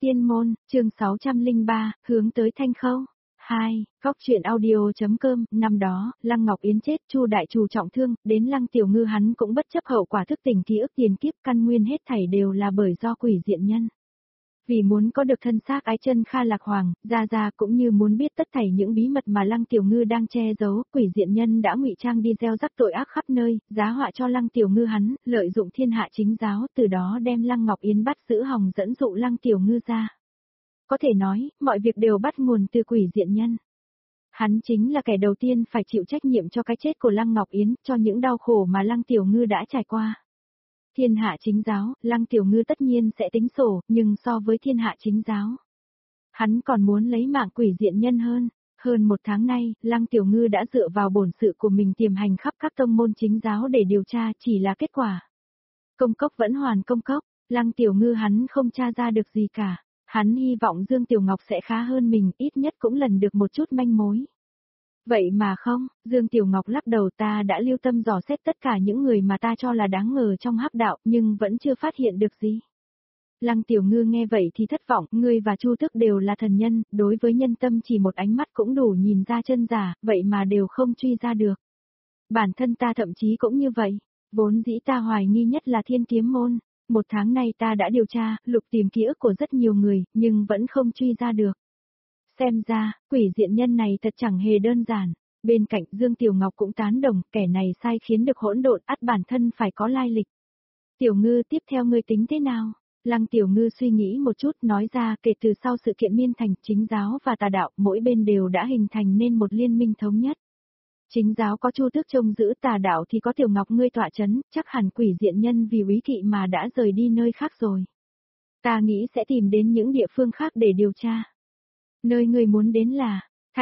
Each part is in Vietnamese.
Tiên môn, chương 603, hướng tới Thanh Khâu. 2. Góc truyện audio.com, năm đó, Lăng Ngọc Yến chết, Chu đại trù trọng thương, đến Lăng Tiểu Ngư hắn cũng bất chấp hậu quả thức tỉnh ký ức tiền kiếp, căn nguyên hết thảy đều là bởi do quỷ diện nhân. Vì muốn có được thân xác ái chân Kha Lạc Hoàng, Gia cũng như muốn biết tất thảy những bí mật mà Lăng Tiểu Ngư đang che giấu, quỷ diện nhân đã ngụy trang đi gieo rắc tội ác khắp nơi, giá họa cho Lăng Tiểu Ngư hắn, lợi dụng thiên hạ chính giáo, từ đó đem Lăng Ngọc Yến bắt giữ hòng dẫn dụ Lăng Tiểu Ngư ra. Có thể nói, mọi việc đều bắt nguồn từ quỷ diện nhân. Hắn chính là kẻ đầu tiên phải chịu trách nhiệm cho cái chết của Lăng Ngọc Yến, cho những đau khổ mà Lăng Tiểu Ngư đã trải qua. Thiên hạ chính giáo, Lăng Tiểu Ngư tất nhiên sẽ tính sổ, nhưng so với thiên hạ chính giáo, hắn còn muốn lấy mạng quỷ diện nhân hơn. Hơn một tháng nay, Lăng Tiểu Ngư đã dựa vào bổn sự của mình tiềm hành khắp các tông môn chính giáo để điều tra, chỉ là kết quả. Công cốc vẫn hoàn công cốc, Lăng Tiểu Ngư hắn không tra ra được gì cả. Hắn hy vọng Dương Tiểu Ngọc sẽ khá hơn mình, ít nhất cũng lần được một chút manh mối. Vậy mà không, Dương Tiểu Ngọc lắc đầu, ta đã lưu tâm dò xét tất cả những người mà ta cho là đáng ngờ trong hắc đạo, nhưng vẫn chưa phát hiện được gì. Lăng Tiểu Ngư nghe vậy thì thất vọng, ngươi và Chu Thức đều là thần nhân, đối với nhân tâm chỉ một ánh mắt cũng đủ nhìn ra chân giả, vậy mà đều không truy ra được. Bản thân ta thậm chí cũng như vậy, vốn dĩ ta hoài nghi nhất là Thiên Kiếm môn. Một tháng nay ta đã điều tra, lục tìm ký ức của rất nhiều người, nhưng vẫn không truy ra được. Xem ra, quỷ diện nhân này thật chẳng hề đơn giản. Bên cạnh Dương Tiểu Ngọc cũng tán đồng, kẻ này sai khiến được hỗn độn, ắt bản thân phải có lai lịch. Tiểu Ngư, tiếp theo ngươi tính thế nào? Lăng Tiểu Ngư suy nghĩ một chút, nói ra, kể từ sau sự kiện Miên Thành, chính giáo và tà đạo, mỗi bên đều đã hình thành nên một liên minh thống nhất. Chính giáo có Chu Tước trông giữ, tà đạo thì có Tiểu Ngọc ngươi tọa chấn, chắc hẳn quỷ diện nhân vì úy kỵ mà đã rời đi nơi khác rồi. Ta nghĩ sẽ tìm đến những địa phương khác để điều tra. Nơi ngươi muốn đến là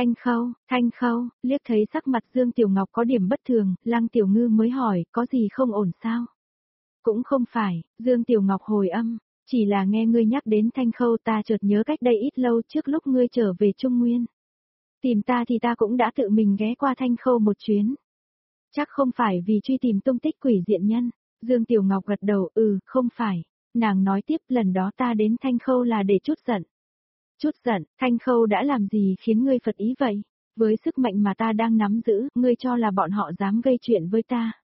Thanh Khâu, liếc thấy sắc mặt Dương Tiểu Ngọc có điểm bất thường, Lăng Tiểu Ngư mới hỏi, có gì không ổn sao? Cũng không phải, Dương Tiểu Ngọc hồi âm, chỉ là nghe ngươi nhắc đến Thanh Khâu ta chợt nhớ cách đây ít lâu trước lúc ngươi trở về Trung Nguyên. Tìm ta thì ta cũng đã tự mình ghé qua Thanh Khâu một chuyến. Chắc không phải vì truy tìm tung tích quỷ diện nhân. Dương Tiểu Ngọc gật đầu, không phải. Nàng nói tiếp, lần đó ta đến Thanh Khâu là để chút giận. Chút giận, Thanh Khâu đã làm gì khiến ngươi phật ý vậy? Với sức mạnh mà ta đang nắm giữ, ngươi cho là bọn họ dám gây chuyện với ta.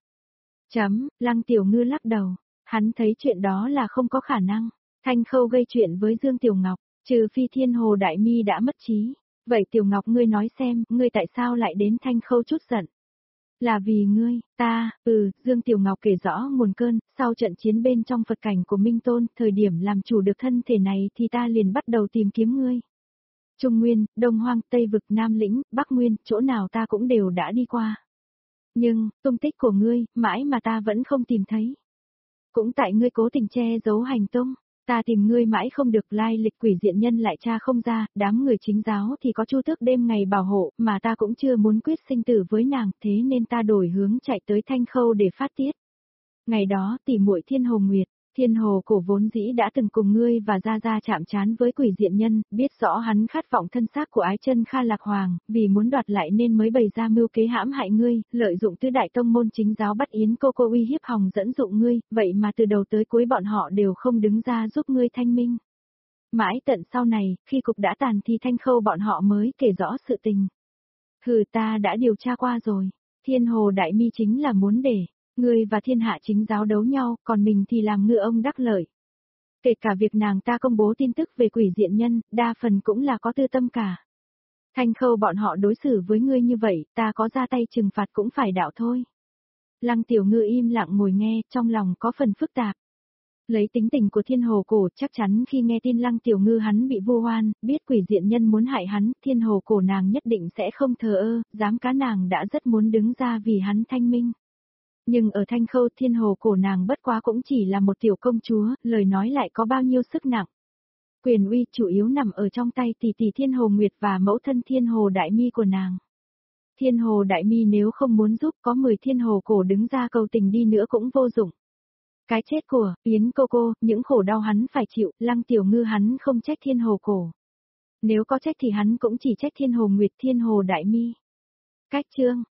Lăng Tiểu Ngư lắc đầu. Hắn thấy chuyện đó là không có khả năng. Thanh Khâu gây chuyện với Dương Tiểu Ngọc, trừ phi Thiên Hồ Đại Mi đã mất trí. Vậy Tiểu Ngọc ngươi nói xem, ngươi tại sao lại đến Thanh Khâu chút giận? Là vì ngươi, Dương Tiểu Ngọc kể rõ nguồn cơn, sau trận chiến bên trong Phật cảnh của Minh Tôn, thời điểm làm chủ được thân thể này thì ta liền bắt đầu tìm kiếm ngươi. Trung Nguyên, Đông Hoang, Tây Vực, Nam Lĩnh, Bắc Nguyên, chỗ nào ta cũng đều đã đi qua. Nhưng, tung tích của ngươi, mãi mà ta vẫn không tìm thấy. Cũng tại ngươi cố tình che giấu hành tung. Ta tìm ngươi mãi không được, lai lịch quỷ diện nhân lại tra không ra, đám người chính giáo thì có Chu Tước đêm ngày bảo hộ, mà ta cũng chưa muốn quyết sinh tử với nàng, thế nên ta đổi hướng chạy tới Thanh Khâu để phát tiết. Ngày đó, tỉ muội Thiên Hồ Nguyệt, Thiên Hồ Cổ vốn dĩ đã từng cùng ngươi và Gia chạm trán với quỷ diện nhân, biết rõ hắn khát vọng thân xác của ái chân Kha Lạc Hoàng, vì muốn đoạt lại nên mới bày ra mưu kế hãm hại ngươi, lợi dụng tứ đại tông môn chính giáo bắt Yến cô uy hiếp hòng dẫn dụ ngươi, vậy mà từ đầu tới cuối bọn họ đều không đứng ra giúp ngươi thanh minh. Mãi tận sau này, khi cục đã tàn thì Thanh Khâu bọn họ mới kể rõ sự tình. Ta đã điều tra qua rồi, Thiên Hồ Đại Mi chính là muốn để ngươi và thiên hạ chính giáo đấu nhau, còn mình thì làm ngựa ông đắc lợi. Kể cả việc nàng ta công bố tin tức về quỷ diện nhân, đa phần cũng là có tư tâm cả. Thanh Khâu bọn họ đối xử với ngươi như vậy, ta có ra tay trừng phạt cũng phải đạo thôi. Lăng Tiểu Ngư im lặng ngồi nghe, trong lòng có phần phức tạp. Lấy tính tình của Thiên Hồ Cổ, chắc chắn khi nghe tin Lăng Tiểu Ngư hắn bị vu oan, biết quỷ diện nhân muốn hại hắn, Thiên Hồ Cổ nàng nhất định sẽ không thờ ơ, dám cá nàng đã rất muốn đứng ra vì hắn thanh minh. Nhưng ở Thanh Khâu, Thiên Hồ Cổ nàng bất quá cũng chỉ là một tiểu công chúa, lời nói lại có bao nhiêu sức nặng. Quyền uy chủ yếu nằm ở trong tay tỷ tỷ Thiên Hồ Nguyệt và mẫu thân Thiên Hồ Đại Mi của nàng. Thiên Hồ Đại Mi nếu không muốn giúp, có 10 Thiên Hồ Cổ đứng ra cầu tình đi nữa cũng vô dụng. Cái chết của Yến cô, những khổ đau hắn phải chịu, Lăng Tiểu Ngư hắn không trách Thiên Hồ Cổ. Nếu có trách thì hắn cũng chỉ trách Thiên Hồ Nguyệt, Thiên Hồ Đại Mi. Cách chương,